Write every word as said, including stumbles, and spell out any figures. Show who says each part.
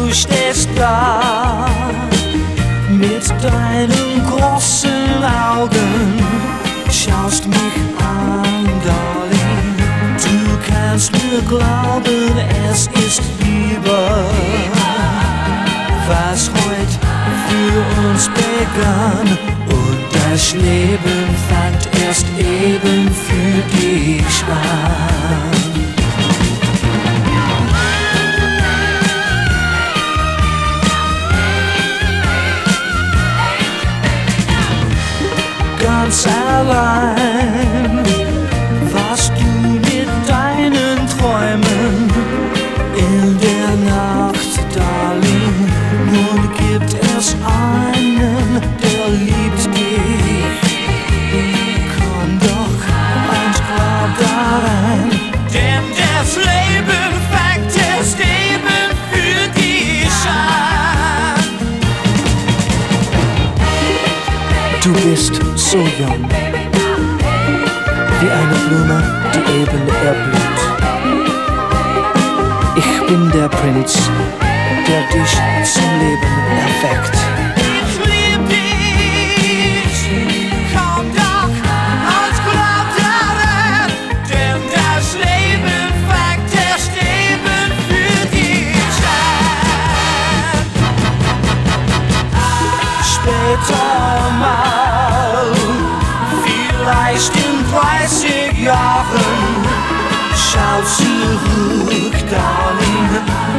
Speaker 1: du stehst da mit deinen großen Augen, schaust mich an, Darling. Du kannst mir glauben, es ist Liebe, was heute für uns begann. Und das Leben fängt erst eben für dich an. Ganz allein warst du mit deinen Träumen in der Nacht, Darling. Nun gibt es einen, der liebt dich. Komm doch und glaub daran, denn das Leben fängt erst eben für dich an. Du bist so jung, wie eine Blume, die eben erblüht. Ich bin der Prinz, der dich zum Leben erweckt. Ich lieb dich, komm doch und glaub daran, denn das Leben fängt erst eben für dich an. Später mal, vielleicht in dreißig Jahren, schau zurück, Darling,